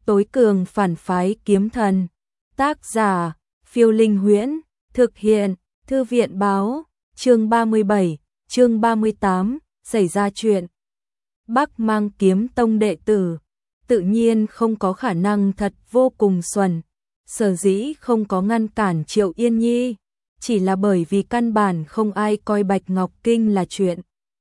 Tối cường phản phái kiếm thần. Tác giả, Phiêu Linh Huyễn. Thực hiện, Thư viện báo. Chương 37, chương 38, xảy ra chuyện. Bắc Mang Kiếm Tông đệ tử, tự nhiên không có khả năng thật vô cùng xuẩn. Sở dĩ không có ngăn cản Triệu Yên Nhi, chỉ là bởi vì căn bản không ai coi Bạch Ngọc Kinh là chuyện.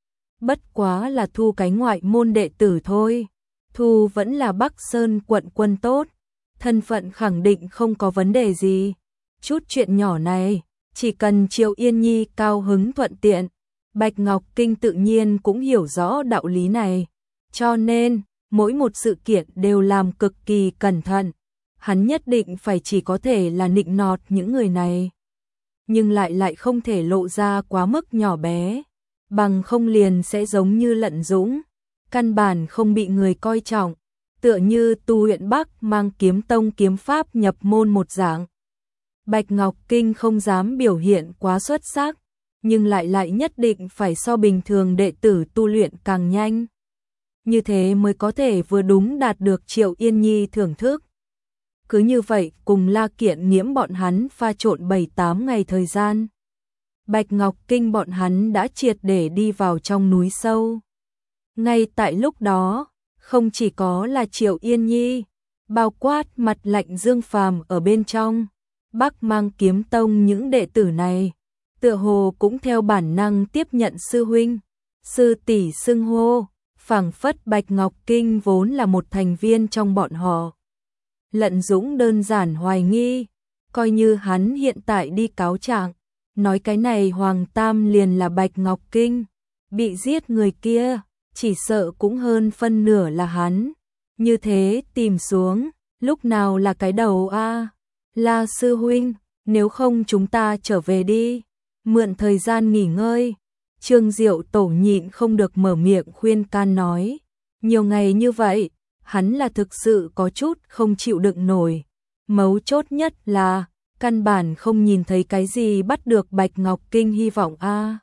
Bất quá là thu cái ngoại môn đệ tử thôi. Thu vẫn là Bắc Sơn quận quân tốt, thân phận khẳng định không có vấn đề gì. Chút chuyện nhỏ này, chỉ cần Triệu Yên Nhi cao hứng thuận tiện, Bạch Ngọc Kinh tự nhiên cũng hiểu rõ đạo lý này. Cho nên, mỗi một sự kiện đều làm cực kỳ cẩn thận. Hắn nhất định phải chỉ có thể là nịnh nọt những người này, nhưng lại không thể lộ ra quá mức nhỏ bé, bằng không liền sẽ giống như Lận Dũng, căn bản không bị người coi trọng, tựa như tu huyện Bắc Mang Kiếm Tông kiếm pháp nhập môn một dạng. Bạch Ngọc Kinh không dám biểu hiện quá xuất sắc, nhưng lại nhất định phải so bình thường đệ tử tu luyện càng nhanh. Như thế mới có thể vừa đúng đạt được Triệu Yên Nhi thưởng thức. Cứ như vậy cùng La Kiện Nghiễm bọn hắn pha trộn 7-8 ngày thời gian. Bạch Ngọc Kinh bọn hắn đã triệt để đi vào trong núi sâu. Ngay tại lúc đó, không chỉ có là Triệu Yên Nhi, bao quát Mặt Lạnh Dương Phàm ở bên trong, Bắc Mang Kiếm Tông những đệ tử này, tựa hồ cũng theo bản năng tiếp nhận sư huynh, sư tỷ xưng hô, phảng phất Bạch Ngọc Kinh vốn là một thành viên trong bọn họ. Lận Dũng đơn giản hoài nghi, coi như hắn hiện tại đi cáo trạng, nói cái này Hoàng Tam liền là Bạch Ngọc Kinh, bị giết người kia, chỉ sợ cũng hơn phân nửa là hắn. Như thế tìm xuống, lúc nào là cái đầu a? La sư huynh, nếu không chúng ta trở về đi, mượn thời gian nghỉ ngơi. Trương Diệu Tổ nhịn không được mở miệng khuyên can nói, nhiều ngày như vậy, hắn là thực sự có chút không chịu đựng nổi. Mấu chốt nhất là, căn bản không nhìn thấy cái gì bắt được Bạch Ngọc Kinh hy vọng a.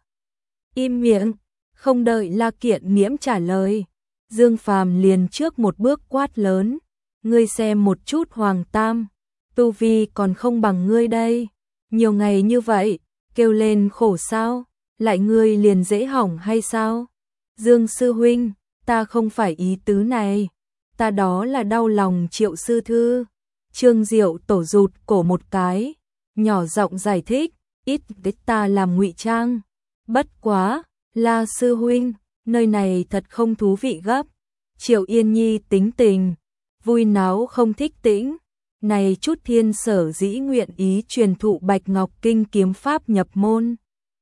Im miệng, không đợi La Kiện Nghiễm trả lời, Dương Phàm liền trước một bước quát lớn, ngươi xem một chút Hoàng Tam, tu vi còn không bằng ngươi đây, nhiều ngày như vậy, kêu lên khổ sao, lại ngươi liền dễ hỏng hay sao? Dương sư huynh, ta không phải ý tứ này, ta đó là đau lòng Triệu sư thư. Trương Diệu Tổ rụt cổ một cái, nhỏ giọng giải thích, ít ta làm ngụy trang. Bất quá, La sư huynh, nơi này thật không thú vị gấp. Triệu Yên Nhi tính tình, vui náo không thích tĩnh. Này chút thiên sở dĩ nguyện ý truyền thụ Bạch Ngọc Kinh kiếm pháp nhập môn.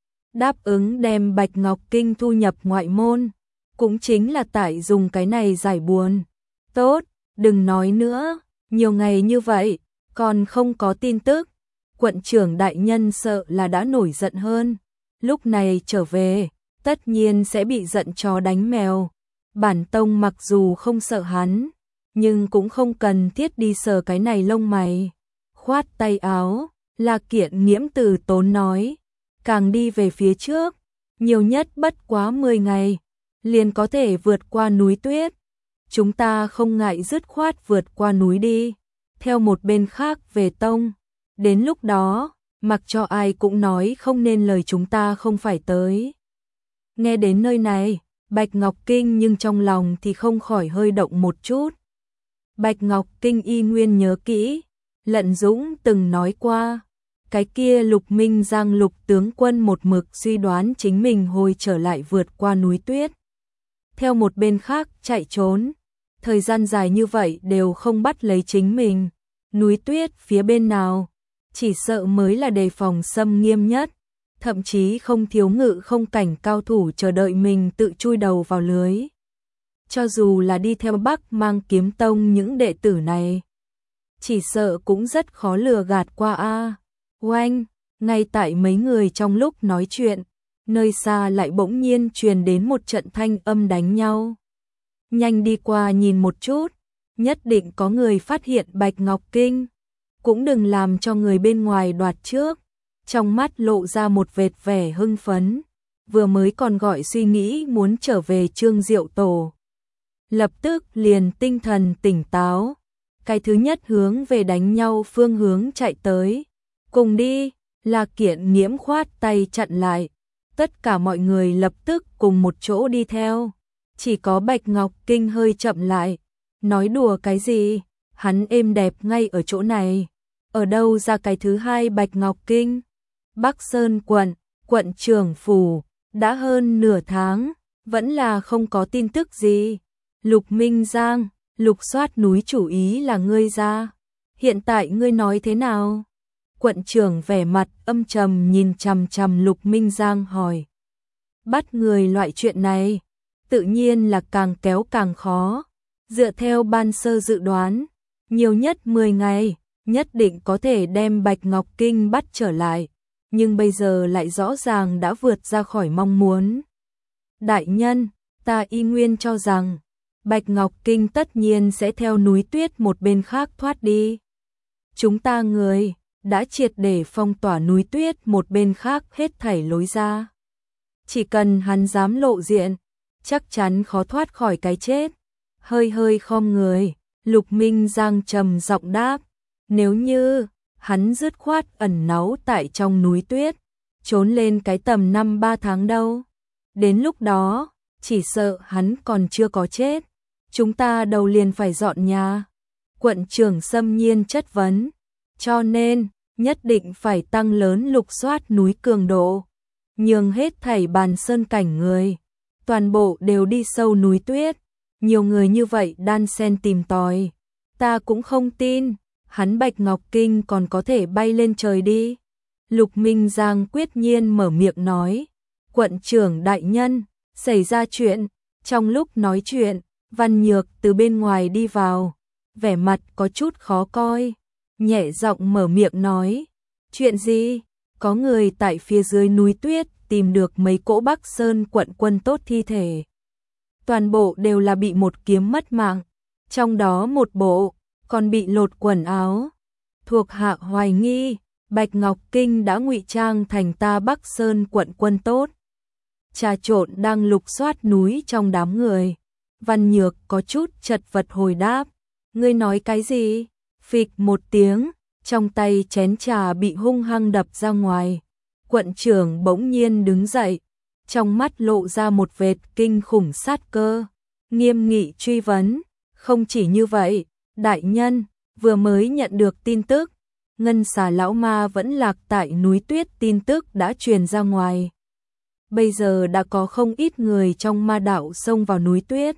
Đáp ứng đem Bạch Ngọc Kinh thu nhập ngoại môn, cũng chính là tại dùng cái này giải buồn. Tốt, đừng nói nữa, nhiều ngày như vậy, còn không có tin tức. Quận trưởng đại nhân sợ là đã nổi giận hơn. Lúc này trở về, tất nhiên sẽ bị giận chó đánh mèo. Bản tông mặc dù không sợ hắn, nhưng cũng không cần thiết đi sờ cái này lông mày. Khoát tay áo, La Kiện Nghiễm từ tốn nói, càng đi về phía trước, nhiều nhất bất quá 10 ngày, liền có thể vượt qua núi tuyết. Chúng ta không ngại dứt khoát vượt qua núi đi, theo một bên khác về tông. Đến lúc đó, mặc cho ai cũng nói không nên lời chúng ta không phải tới. Nghe đến nơi này, Bạch Ngọc Kinh nhưng trong lòng thì không khỏi hơi động một chút. Bạch Ngọc Kinh y nguyên nhớ kỹ, Lận Dũng từng nói qua, cái kia Lục Minh Giang Lục tướng quân một mực suy đoán chính mình hồi trở lại vượt qua núi tuyết. Theo một bên khác chạy trốn, thời gian dài như vậy đều không bắt lấy chính mình. Núi tuyết phía bên nào, chỉ sợ mới là đề phòng xâm nghiêm nhất, thậm chí không thiếu ngự không cảnh cao thủ chờ đợi mình tự chui đầu vào lưới. Cho dù là đi theo Bắc Mang Kiếm Tông những đệ tử này, chỉ sợ cũng rất khó lừa gạt qua a. Oanh, ngay tại mấy người trong lúc nói chuyện, nơi xa lại bỗng nhiên truyền đến một trận thanh âm đánh nhau. Nhanh đi qua nhìn một chút, nhất định có người phát hiện Bạch Ngọc Kinh, cũng đừng làm cho người bên ngoài đoạt trước. Trong mắt lộ ra một vệt vẻ hưng phấn, vừa mới còn gọi suy nghĩ muốn trở về Trương Diệu Tổ, lập tức liền tinh thần tỉnh táo. cái thứ nhất hướng về đánh nhau phương hướng chạy tới. Cùng đi, La Kiện Nghiễm khoát tay chặn lại. Tất cả mọi người lập tức cùng một chỗ đi theo. Chỉ có Bạch Ngọc Kinh hơi chậm lại. Nói đùa cái gì, hắn êm đẹp ngay ở chỗ này. Ở đâu ra cái thứ hai Bạch Ngọc Kinh? Bắc Sơn quận trưởng phủ, đã hơn nửa tháng, vẫn là không có tin tức gì. Lục Minh Giang, lục soát núi chủ ý là ngươi ra. Hiện tại ngươi nói thế nào? Quận trưởng vẻ mặt âm trầm nhìn chằm chằm Lục Minh Giang hỏi. Bắt người loại chuyện này, tự nhiên là càng kéo càng khó. Dựa theo ban sơ dự đoán, nhiều nhất 10 ngày, nhất định có thể đem Bạch Ngọc Kinh bắt trở lại. Nhưng bây giờ lại rõ ràng đã vượt ra khỏi mong muốn. Đại nhân, ta y nguyên cho rằng, Bạch Ngọc Kinh tất nhiên sẽ theo núi tuyết một bên khác thoát đi. Chúng ta người, đã triệt để phong tỏa núi tuyết một bên khác hết thảy lối ra. Chỉ cần hắn dám lộ diện, chắc chắn khó thoát khỏi cái chết. Hơi khom người, Lục Minh Giang trầm giọng đáp, nếu như hắn dứt khoát ẩn náu tại trong núi tuyết, trốn lên cái tầm 5-3 tháng đâu. Đến lúc đó, chỉ sợ hắn còn chưa có chết. Chúng ta đầu liền phải dọn nhà. Quận trưởng xâm nhiên chất vấn. Cho nên, nhất định phải tăng lớn lục soát núi cường độ. Nhường hết thảy bàn sơn cảnh người. Toàn bộ đều đi sâu núi tuyết. Nhiều người như vậy đan xen tìm tòi. Ta cũng không tin, hắn Bạch Ngọc Kinh còn có thể bay lên trời đi. Lục Minh Giang quyết nhiên mở miệng nói. Quận trưởng đại nhân, xảy ra chuyện. Trong lúc nói chuyện, Văn Nhược từ bên ngoài đi vào. Vẻ mặt có chút khó coi. Nhẹ giọng mở miệng nói. Chuyện gì? Có người tại phía dưới núi tuyết tìm được mấy cỗ Bắc Sơn quận quân tốt thi thể. Toàn bộ đều là bị một kiếm mất mạng. Trong đó một bộ còn bị lột quần áo. Thuộc hạ hoài nghi, Bạch Ngọc Kinh đã ngụy trang thành ta Bắc Sơn quận quân tốt. Trà trộn đang lục soát núi trong đám người. Văn Nhược có chút chật vật hồi đáp. Ngươi nói cái gì? Phịch một tiếng, trong tay chén trà bị hung hăng đập ra ngoài. Quận trưởng bỗng nhiên đứng dậy, trong mắt lộ ra một vệt kinh khủng sát cơ. Nghiêm nghị truy vấn, không chỉ như vậy, đại nhân, vừa mới nhận được tin tức, Ngân Xà lão ma vẫn lạc tại núi tuyết, tin tức đã truyền ra ngoài. Bây giờ đã có không ít người trong ma đạo xông vào núi tuyết.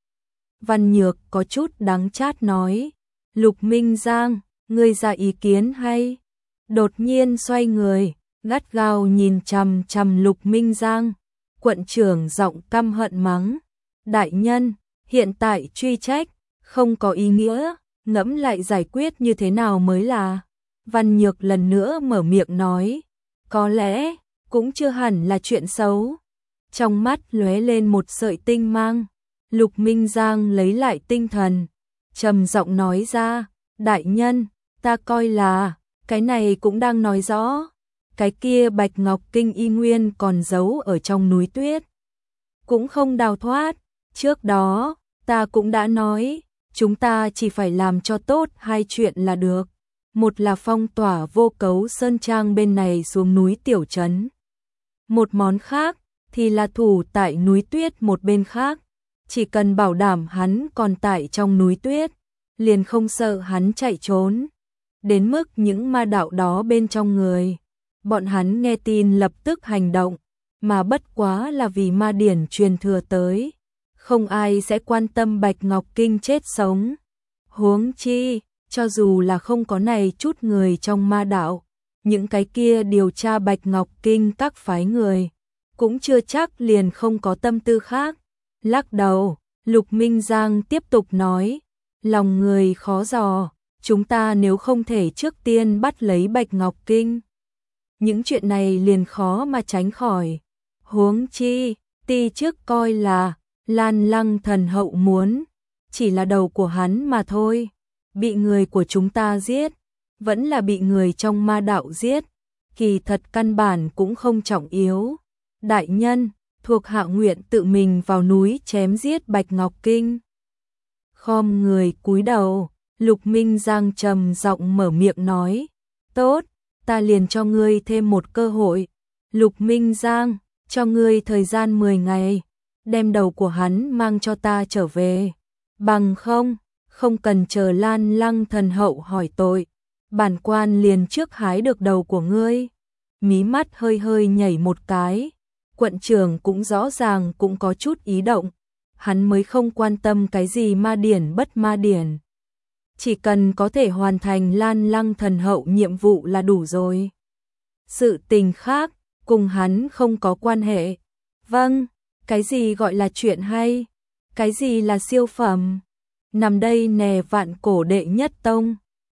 Văn Nhược có chút đắng chát nói, Lục Minh Giang, ngươi ra ý kiến hay? Đột nhiên xoay người, gắt gao nhìn chằm chằm Lục Minh Giang. Quận trưởng giọng căm hận mắng, đại nhân, hiện tại truy trách, không có ý nghĩa, ngẫm lại giải quyết như thế nào mới là. Văn Nhược lần nữa mở miệng nói, có lẽ, cũng chưa hẳn là chuyện xấu. Trong mắt lóe lên một sợi tinh mang, Lục Minh Giang lấy lại tinh thần, trầm giọng nói ra, đại nhân, ta coi là, cái này cũng đang nói rõ. Cái kia Bạch Ngọc Kinh y nguyên còn giấu ở trong núi tuyết, cũng không đào thoát. Trước đó, ta cũng đã nói, chúng ta chỉ phải làm cho tốt hai chuyện là được. Một là phong tỏa Vô Cấu Sơn Trang bên này xuống núi tiểu trấn. Một món khác, thì là thủ tại núi tuyết một bên khác. Chỉ cần bảo đảm hắn còn tại trong núi tuyết, liền không sợ hắn chạy trốn. Đến mức những ma đạo đó bên trong người, bọn hắn nghe tin lập tức hành động, mà bất quá là vì ma điển truyền thừa tới. Không ai sẽ quan tâm Bạch Ngọc Kinh chết sống. Huống chi, cho dù là không có này chút người trong ma đạo, những cái kia điều tra Bạch Ngọc Kinh các phái người, cũng chưa chắc liền không có tâm tư khác. Lắc đầu, Lục Minh Giang tiếp tục nói, lòng người khó dò, chúng ta nếu không thể trước tiên bắt lấy Bạch Ngọc Kinh, những chuyện này liền khó mà tránh khỏi. Huống chi, ti trước coi là Lan Lăng thần hậu muốn, chỉ là đầu của hắn mà thôi. Bị người của chúng ta giết, vẫn là bị người trong ma đạo giết, kỳ thật căn bản cũng không trọng yếu. Đại nhân, thuộc hạ nguyện tự mình vào núi chém giết Bạch Ngọc Kinh. Khom người cúi đầu, Lục Minh Giang trầm giọng mở miệng nói, tốt, ta liền cho ngươi thêm một cơ hội. Lục Minh Giang, cho ngươi thời gian 10 ngày, đem đầu của hắn mang cho ta trở về. Bằng không cần chờ Lan Lăng thần hậu hỏi tội, bản quan liền trước hái được đầu của ngươi. Mí mắt hơi hơi nhảy một cái, quận trưởng cũng rõ ràng cũng có chút ý động, hắn mới không quan tâm cái gì ma điển bất ma điển. Chỉ cần có thể hoàn thành Lan Lăng thần hậu nhiệm vụ là đủ rồi. Sự tình khác, cùng hắn không có quan hệ. Vâng, cái gì gọi là chuyện hay? Cái gì là siêu phẩm? Nằm đây nè Vạn Cổ đệ nhất tông.